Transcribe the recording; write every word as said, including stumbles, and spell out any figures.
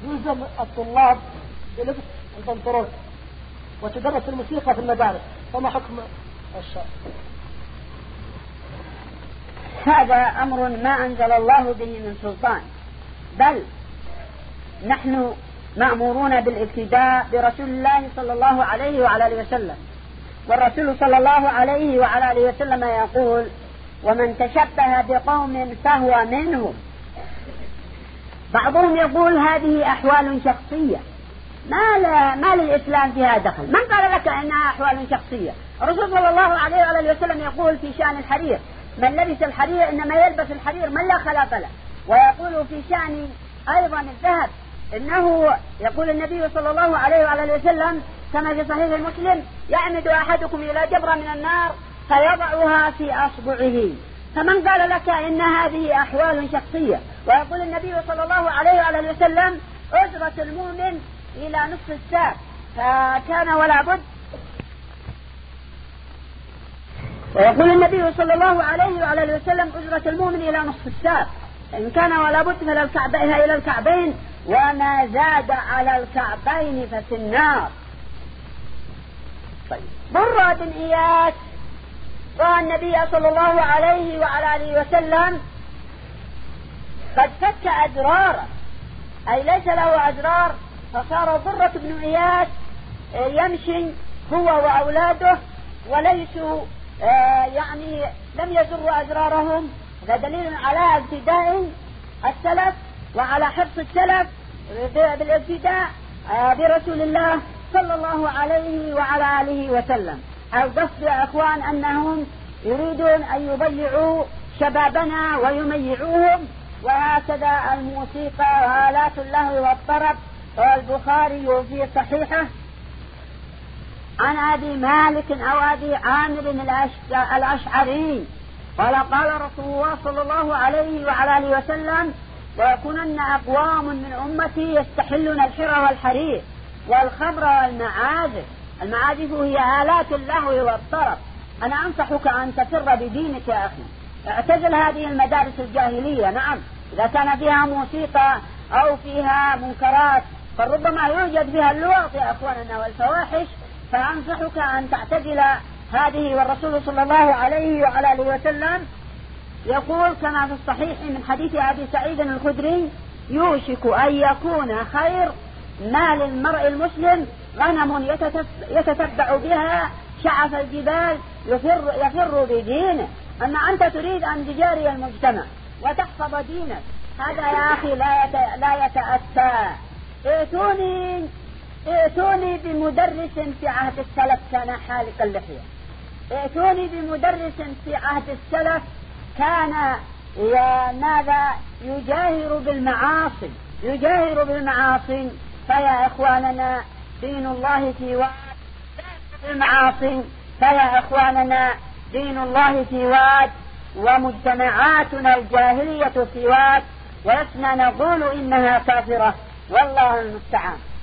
يلزم الطلاب بلبس البنطلون وتدرس الموسيقى في المدارس، فما حكم الشرع؟ هذا أمر ما أنزل الله به من سلطان، بل نحن مأمورون بالاقتداء برسول الله صلى الله عليه وعلى آله وسلم، والرسول صلى الله عليه وعلى آله وسلم يقول: ومن تشبه بقوم فهو منهم. بعضهم يقول هذه أحوال شخصية، ما, لا ما للإسلام فيها دخل. من قال لك أنها أحوال شخصية؟ الرسول صلى الله عليه وعلى آله وسلم يقول في شأن الحرير: من لبس الحرير إنما يلبس الحرير من لا خلاق له. ويقول في شأن أيضا الذهب إنه يقول النبي صلى الله عليه وعلى آله وسلم كما في صحيح مسلم: يعمد أحدكم إلى جبرة من النار فيضعها في أصبعه. فمن قال لك إن هذه أحوال شخصية؟ ويقول النبي صلى الله عليه وعلى آله وسلم: أجرة المؤمن إلى نصف الساق، فكان ولا بد. ويقول النبي صلى الله عليه وعلى آله وسلم: أجرة المؤمن إلى نصف الساق، إن كان ولا بد فإلى الكعبين إلى الكعبين، وما زاد على الكعبين ففي النار. طيب، مرة بن إياس رأى النبي صلى الله عليه وعلى آله وسلم قد فك أزراره، أي ليس له أزرار، فصار ضرة بن إياس يمشي هو وأولاده وليسوا يعني لم يزروا أزرارهم. هذا دليل على ابتداء السلف وعلى حفظ السلف بالاقتداء برسول الله صلى الله عليه وعلى آله وسلم. القصد يا أخوان أنهم يريدون أن يضيعوا شبابنا ويميعوهم، وهكذا الموسيقى وآلات اللهو والطرب. والبخاري في صحيحه عن أبي مالك أو أبي عامر الأشعري قال: قال رسول الله صلى الله عليه وعلى آله وسلم: ويكونن أقوام من أمتي يستحلون الحر والحرير والخمر والمعازف. المعازف هي آلات اللهو والطرب. أنا أنصحك أن تفر بدينك يا أخي، اعتزل هذه المدارس الجاهلية. نعم، إذا كان فيها موسيقى أو فيها منكرات فربما يوجد فيها اللواط يا أخواننا والفواحش، فأنصحك أن تعتزل هذه. والرسول صلى الله عليه وعلى آله وسلم يقول كما في الصحيح من حديث أبي سعيد الخدري: يوشك أن يكون خير ما للمرء المسلم غنم يتتبع بها شعف الجبال يفر, يفر بدينه. أما أنت تريد أن تجاري المجتمع وتحفظ دينك، هذا يا أخي لا يت... لا يتأتى. ائتوني ائتوني بمدرس في عهد السلف كان حالق اللحية، ائتوني بمدرس في عهد السلف كان ماذا يجاهر بالمعاصي يجاهر بالمعاصي. فيا إخواننا دين الله في واد بالمعاصي، فيا إخواننا دين الله في واد، ومجتمعاتنا الجاهلية في واد، ولسنا نقول إنها كافرة، والله المستعان.